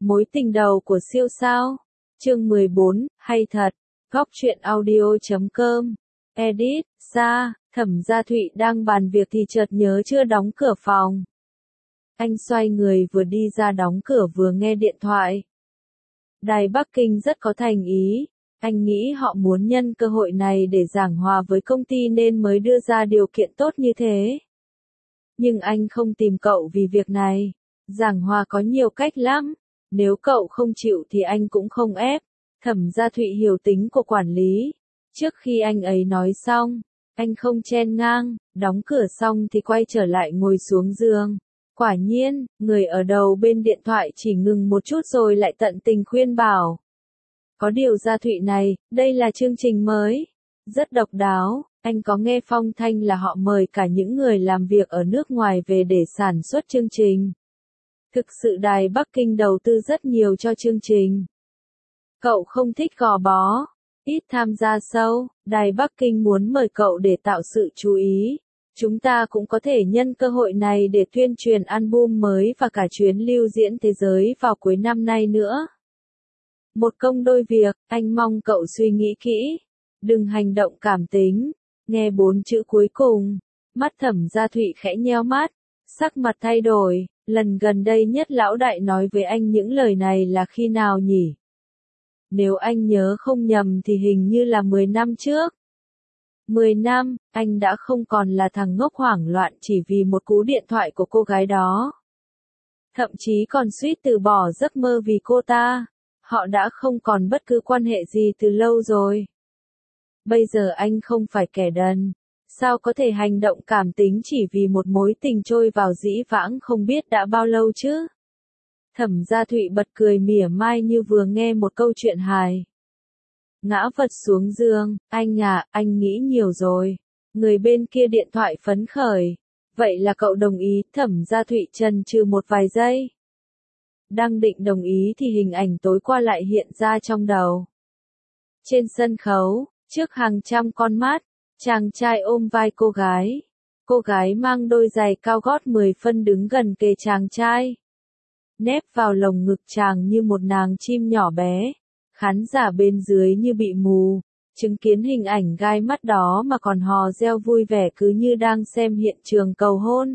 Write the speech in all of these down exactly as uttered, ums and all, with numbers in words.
Mối tình đầu của siêu sao. Chương mười bốn, hay thật. Góc truyện audio chấm com. Edit, ra, Thẩm Gia Thụy đang bàn việc thì chợt nhớ chưa đóng cửa phòng. Anh xoay người vừa đi ra đóng cửa vừa nghe điện thoại. Đài Bắc Kinh rất có thành ý. Anh nghĩ họ muốn nhân cơ hội này để giảng hòa với công ty nên mới đưa ra điều kiện tốt như thế. Nhưng anh không tìm cậu vì việc này. Giảng hòa có nhiều cách lắm. Nếu cậu không chịu thì anh cũng không ép. Thẩm Gia Thụy hiểu tính của quản lý. Trước khi anh ấy nói xong, anh không chen ngang, đóng cửa xong thì quay trở lại ngồi xuống giường. Quả nhiên, người ở đầu bên điện thoại chỉ ngừng một chút rồi lại tận tình khuyên bảo. Có điều Gia Thụy này, đây là chương trình mới. Rất độc đáo, anh có nghe phong thanh là họ mời cả những người làm việc ở nước ngoài về để sản xuất chương trình. Thực sự Đài Bắc Kinh đầu tư rất nhiều cho chương trình. Cậu không thích gò bó, ít tham gia sâu, Đài Bắc Kinh muốn mời cậu để tạo sự chú ý. Chúng ta cũng có thể nhân cơ hội này để tuyên truyền album mới và cả chuyến lưu diễn thế giới vào cuối năm nay nữa. Một công đôi việc, anh mong cậu suy nghĩ kỹ. Đừng hành động cảm tính. Nghe bốn chữ cuối cùng, mắt Thẩm Gia Thụy khẽ nheo mắt, sắc mặt thay đổi. Lần gần đây nhất lão đại nói với anh những lời này là khi nào nhỉ? Nếu anh nhớ không nhầm thì hình như là mười năm trước. mười năm, anh đã không còn là thằng ngốc hoảng loạn chỉ vì một cú điện thoại của cô gái đó. Thậm chí còn suýt từ bỏ giấc mơ vì cô ta. Họ đã không còn bất cứ quan hệ gì từ lâu rồi. Bây giờ anh không phải kẻ đần. Sao có thể hành động cảm tính chỉ vì một mối tình trôi vào dĩ vãng không biết đã bao lâu chứ? Thẩm Gia Thụy bật cười mỉa mai như vừa nghe một câu chuyện hài. Ngã vật xuống giường, anh à, anh nghĩ nhiều rồi. Người bên kia điện thoại phấn khởi. Vậy là cậu đồng ý, Thẩm Gia Thụy chần chừ một vài giây. Đang định đồng ý thì hình ảnh tối qua lại hiện ra trong đầu. Trên sân khấu, trước hàng trăm con mắt, chàng trai ôm vai cô gái. Cô gái mang đôi giày cao gót mười phân đứng gần kề chàng trai. Nép vào lồng ngực chàng như một nàng chim nhỏ bé. Khán giả bên dưới như bị mù. Chứng kiến hình ảnh gai mắt đó mà còn hò reo vui vẻ cứ như đang xem hiện trường cầu hôn.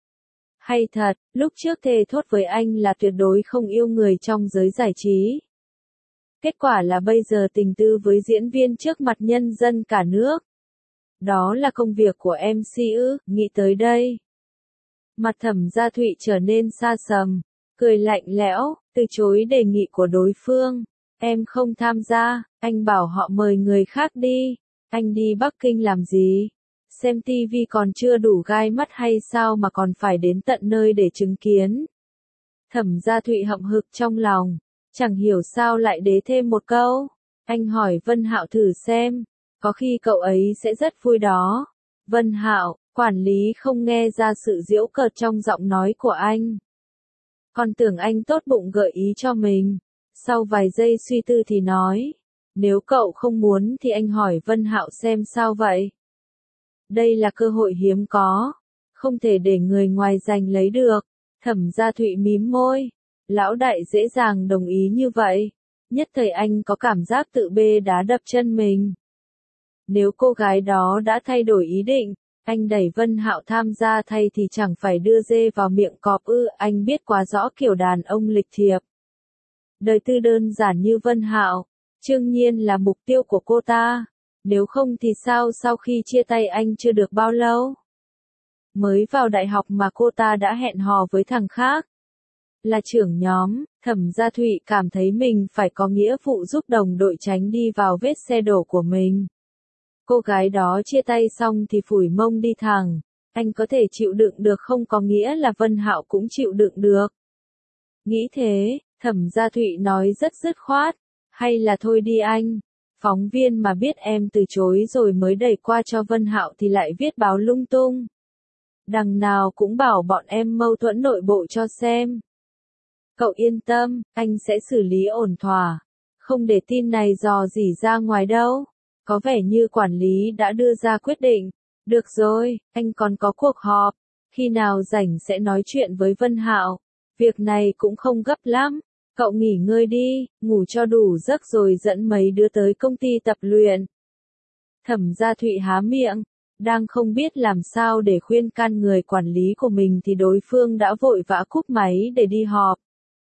Hay thật, lúc trước thề thốt với anh là tuyệt đối không yêu người trong giới giải trí. Kết quả là bây giờ tình tư với diễn viên trước mặt nhân dân cả nước. Đó là công việc của em xê ư, nghĩ tới đây. Mặt Thẩm Gia Thụy trở nên xa sầm, cười lạnh lẽo, từ chối đề nghị của đối phương. Em không tham gia, anh bảo họ mời người khác đi. Anh đi Bắc Kinh làm gì? Xem tivi còn chưa đủ gai mắt hay sao mà còn phải đến tận nơi để chứng kiến. Thẩm Gia Thụy hậm hực trong lòng, chẳng hiểu sao lại đế thêm một câu. Anh hỏi Vân Hạo thử xem, có khi cậu ấy sẽ rất vui đó. Vân Hạo, quản lý không nghe ra sự giễu cợt trong giọng nói của anh. Còn tưởng anh tốt bụng gợi ý cho mình. Sau vài giây suy tư thì nói, nếu cậu không muốn thì anh hỏi Vân Hạo xem sao vậy. Đây là cơ hội hiếm có, không thể để người ngoài giành lấy được. Thẩm Gia Thụy mím môi, lão đại dễ dàng đồng ý như vậy. Nhất thời anh có cảm giác tự bê đá đập chân mình. Nếu cô gái đó đã thay đổi ý định, anh đẩy Vân Hạo tham gia thay thì chẳng phải đưa dê vào miệng cọp ư. Anh biết quá rõ kiểu đàn ông lịch thiệp. Đời tư đơn giản như Vân Hạo, đương nhiên là mục tiêu của cô ta. Nếu không thì sao sau khi chia tay anh chưa được bao lâu? Mới vào đại học mà cô ta đã hẹn hò với thằng khác. Là trưởng nhóm, Thẩm Gia Thụy cảm thấy mình phải có nghĩa vụ giúp đồng đội tránh đi vào vết xe đổ của mình. Cô gái đó chia tay xong thì phủi mông đi thẳng. Anh có thể chịu đựng được không có nghĩa là Vân Hạo cũng chịu đựng được. Nghĩ thế, Thẩm Gia Thụy nói rất dứt khoát. Hay là thôi đi anh. Phóng viên mà biết em từ chối rồi mới đẩy qua cho Vân Hạo thì lại viết báo lung tung. Đằng nào cũng bảo bọn em mâu thuẫn nội bộ cho xem. Cậu yên tâm, anh sẽ xử lý ổn thỏa. Không để tin này dò dỉ ra ngoài đâu. Có vẻ như quản lý đã đưa ra quyết định. Được rồi, anh còn có cuộc họp. Khi nào rảnh sẽ nói chuyện với Vân Hạo. Việc này cũng không gấp lắm. Cậu nghỉ ngơi đi, ngủ cho đủ giấc rồi dẫn mấy đứa tới công ty tập luyện. Thẩm Gia Thụy há miệng, đang không biết làm sao để khuyên can người quản lý của mình thì đối phương đã vội vã cúp máy để đi họp.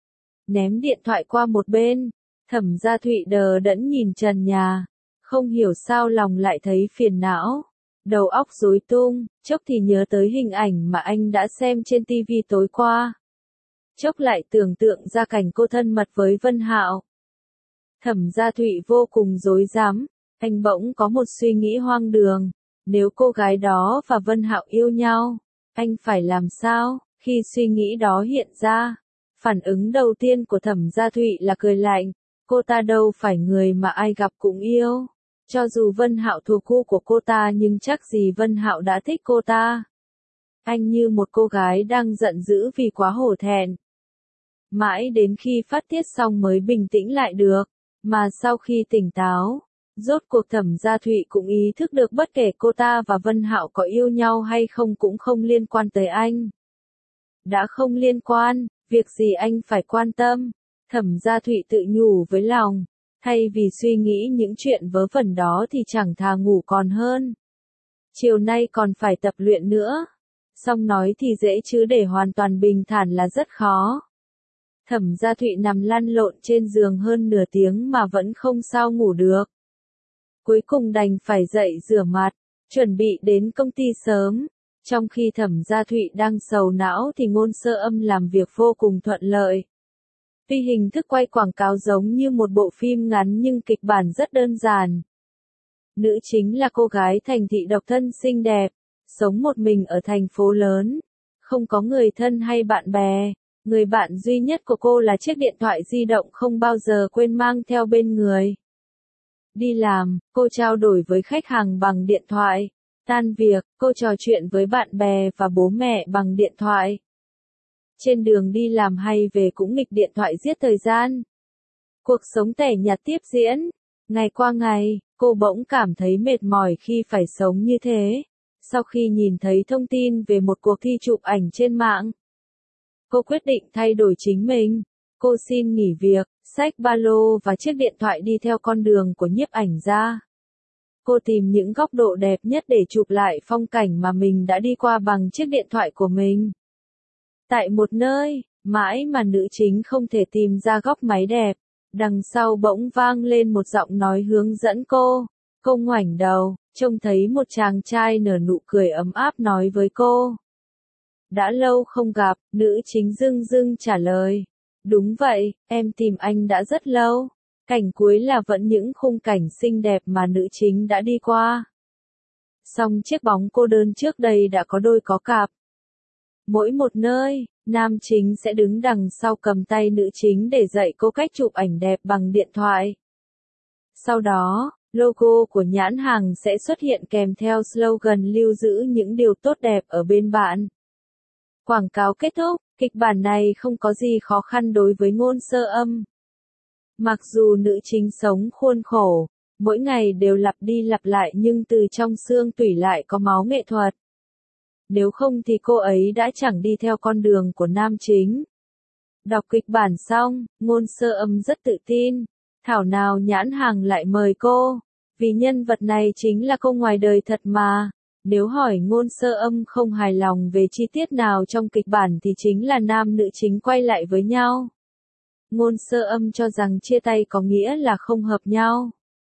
Ném điện thoại qua một bên, Thẩm Gia Thụy đờ đẫn nhìn trần nhà, không hiểu sao lòng lại thấy phiền não, đầu óc rối tung, chốc thì nhớ tới hình ảnh mà anh đã xem trên ti vi tối qua. Chốc lại tưởng tượng ra cảnh cô thân mật với Vân Hạo. Thẩm Gia Thụy vô cùng rối rắm, anh bỗng có một suy nghĩ hoang đường, nếu cô gái đó và Vân Hạo yêu nhau, anh phải làm sao? Khi suy nghĩ đó hiện ra, phản ứng đầu tiên của Thẩm Gia Thụy là cười lạnh, cô ta đâu phải người mà ai gặp cũng yêu. Cho dù Vân Hạo thuộc gu của cô ta nhưng chắc gì Vân Hạo đã thích cô ta. Anh như một cô gái đang giận dữ vì quá hổ thẹn. Mãi đến khi phát tiết xong mới bình tĩnh lại được, mà sau khi tỉnh táo, rốt cuộc Thẩm Gia Thụy cũng ý thức được bất kể cô ta và Vân Hạo có yêu nhau hay không cũng không liên quan tới anh. Đã không liên quan, việc gì anh phải quan tâm, Thẩm Gia Thụy tự nhủ với lòng, thay vì suy nghĩ những chuyện vớ vẩn đó thì chẳng thà ngủ còn hơn. Chiều nay còn phải tập luyện nữa, xong nói thì dễ chứ để hoàn toàn bình thản là rất khó. Thẩm Gia Thụy nằm lăn lộn trên giường hơn nửa tiếng mà vẫn không sao ngủ được. Cuối cùng đành phải dậy rửa mặt, chuẩn bị đến công ty sớm. Trong khi Thẩm Gia Thụy đang sầu não thì Ngôn Sơ Âm làm việc vô cùng thuận lợi. Tuy hình thức quay quảng cáo giống như một bộ phim ngắn nhưng kịch bản rất đơn giản. Nữ chính là cô gái thành thị độc thân xinh đẹp, sống một mình ở thành phố lớn, không có người thân hay bạn bè. Người bạn duy nhất của cô là chiếc điện thoại di động không bao giờ quên mang theo bên người. Đi làm, cô trao đổi với khách hàng bằng điện thoại. Tan việc, cô trò chuyện với bạn bè và bố mẹ bằng điện thoại. Trên đường đi làm hay về cũng nghịch điện thoại giết thời gian. Cuộc sống tẻ nhạt tiếp diễn. Ngày qua ngày, cô bỗng cảm thấy mệt mỏi khi phải sống như thế. Sau khi nhìn thấy thông tin về một cuộc thi chụp ảnh trên mạng, cô quyết định thay đổi chính mình. Cô xin nghỉ việc, xách ba lô và chiếc điện thoại đi theo con đường của nhiếp ảnh gia. Cô tìm những góc độ đẹp nhất để chụp lại phong cảnh mà mình đã đi qua bằng chiếc điện thoại của mình. Tại một nơi, mãi mà nữ chính không thể tìm ra góc máy đẹp, đằng sau bỗng vang lên một giọng nói hướng dẫn cô. Cô ngoảnh đầu, trông thấy một chàng trai nở nụ cười ấm áp nói với cô. Đã lâu không gặp, nữ chính dưng dưng trả lời. Đúng vậy, em tìm anh đã rất lâu. Cảnh cuối là vẫn những khung cảnh xinh đẹp mà nữ chính đã đi qua. Song chiếc bóng cô đơn trước đây đã có đôi có cặp. Mỗi một nơi, nam chính sẽ đứng đằng sau cầm tay nữ chính để dạy cô cách chụp ảnh đẹp bằng điện thoại. Sau đó, logo của nhãn hàng sẽ xuất hiện kèm theo slogan lưu giữ những điều tốt đẹp ở bên bạn. Quảng cáo kết thúc, kịch bản này không có gì khó khăn đối với Ngôn Sơ Âm. Mặc dù nữ chính sống khuôn khổ, mỗi ngày đều lặp đi lặp lại nhưng từ trong xương tủy lại có máu nghệ thuật. Nếu không thì cô ấy đã chẳng đi theo con đường của nam chính. Đọc kịch bản xong, Ngôn Sơ Âm rất tự tin. Thảo nào nhãn hàng lại mời cô, vì nhân vật này chính là cô ngoài đời thật mà. Nếu hỏi Ngôn Sơ Âm không hài lòng về chi tiết nào trong kịch bản thì chính là nam nữ chính quay lại với nhau. Ngôn Sơ Âm cho rằng chia tay có nghĩa là không hợp nhau.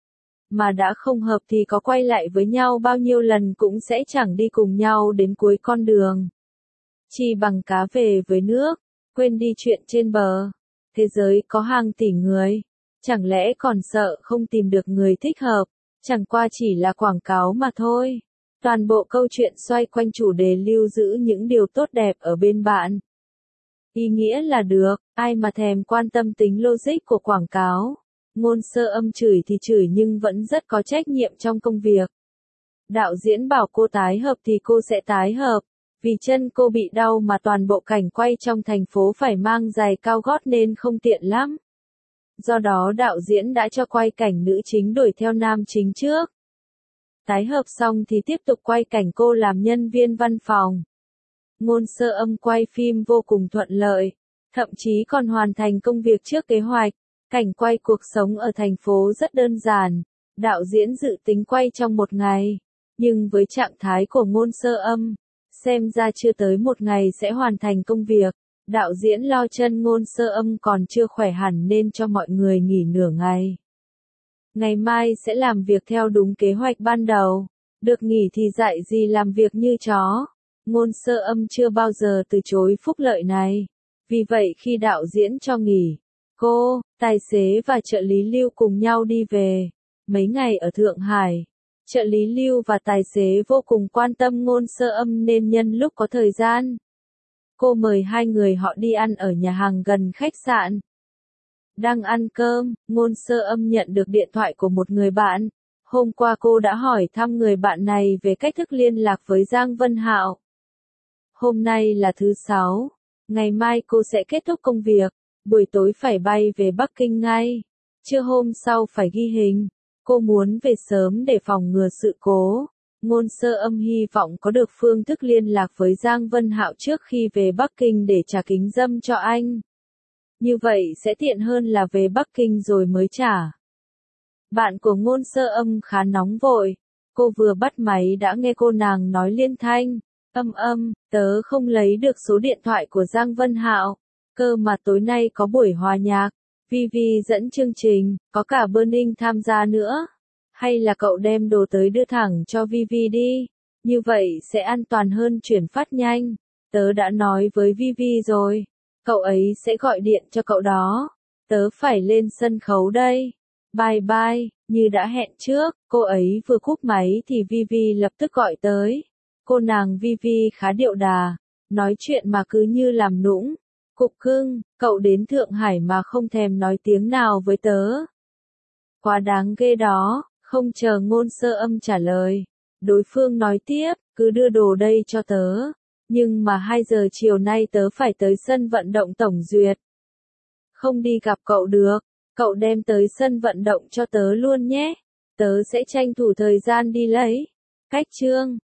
Mà đã không hợp thì có quay lại với nhau bao nhiêu lần cũng sẽ chẳng đi cùng nhau đến cuối con đường. Chỉ bằng cá về với nước, quên đi chuyện trên bờ. Thế giới có hàng tỷ người, chẳng lẽ còn sợ không tìm được người thích hợp, chẳng qua chỉ là quảng cáo mà thôi. Toàn bộ câu chuyện xoay quanh chủ đề lưu giữ những điều tốt đẹp ở bên bạn. Ý nghĩa là được, ai mà thèm quan tâm tính logic của quảng cáo. Ngôn Sơ Âm chửi thì chửi nhưng vẫn rất có trách nhiệm trong công việc. Đạo diễn bảo cô tái hợp thì cô sẽ tái hợp. Vì chân cô bị đau mà toàn bộ cảnh quay trong thành phố phải mang giày cao gót nên không tiện lắm. Do đó đạo diễn đã cho quay cảnh nữ chính đuổi theo nam chính trước. Tái hợp xong thì tiếp tục quay cảnh cô làm nhân viên văn phòng. Ngôn Sơ Âm quay phim vô cùng thuận lợi. thậm chí còn hoàn thành công việc trước kế hoạch. Cảnh quay cuộc sống ở thành phố rất đơn giản, đạo diễn dự tính quay trong một ngày, nhưng với trạng thái của Ngôn Sơ Âm, xem ra chưa tới một ngày sẽ hoàn thành công việc. Đạo diễn lo chân Ngôn Sơ Âm còn chưa khỏe hẳn nên cho mọi người nghỉ nửa ngày. Ngày mai sẽ làm việc theo đúng kế hoạch ban đầu, được nghỉ thì dạy gì làm việc như chó. Ngôn Sơ Âm chưa bao giờ từ chối phúc lợi này, vì vậy khi đạo diễn cho nghỉ, cô, tài xế và trợ lý Lưu cùng nhau đi về. Mấy ngày ở Thượng Hải, trợ lý Lưu và tài xế vô cùng quan tâm Ngôn Sơ Âm nên nhân lúc có thời gian, cô mời hai người họ đi ăn ở nhà hàng gần khách sạn. Đang ăn cơm, Ngôn Sơ Âm nhận được điện thoại của một người bạn. Hôm qua cô đã hỏi thăm người bạn này về cách thức liên lạc với Giang Vân Hạo. Hôm nay là thứ sáu, ngày mai cô sẽ kết thúc công việc, buổi tối phải bay về Bắc Kinh ngay. Trưa hôm sau phải ghi hình, cô muốn về sớm để phòng ngừa sự cố. Ngôn Sơ Âm hy vọng có được phương thức liên lạc với Giang Vân Hạo trước khi về Bắc Kinh để trả kính dâm cho anh. Như vậy sẽ tiện hơn là về Bắc Kinh rồi mới trả. Bạn của Ngôn Sơ Âm khá nóng vội, cô vừa bắt máy đã nghe cô nàng nói liên thanh, âm âm, tớ không lấy được số điện thoại của Giang Vân Hạo, cơ mà tối nay có buổi hòa nhạc, Vivi dẫn chương trình, có cả Burning tham gia nữa. Hay là cậu đem đồ tới đưa thẳng cho Vivi đi, như vậy sẽ an toàn hơn chuyển phát nhanh. Tớ đã nói với Vivi rồi, cậu ấy sẽ gọi điện cho cậu đó. Tớ phải lên sân khấu đây. Bye bye, như đã hẹn trước, cô ấy vừa cúp máy thì Vivi lập tức gọi tới. Cô nàng Vivi khá điệu đà, nói chuyện mà cứ như làm nũng. Cục cưng, cậu đến Thượng Hải mà không thèm nói tiếng nào với tớ. Quá đáng ghê đó. Không chờ Ngôn Sơ Âm trả lời, đối phương nói tiếp, cứ đưa đồ đây cho tớ. Nhưng mà hai giờ chiều nay tớ phải tới sân vận động tổng duyệt. Không đi gặp cậu được, cậu đem tới sân vận động cho tớ luôn nhé. Tớ sẽ tranh thủ thời gian đi lấy. Cách chương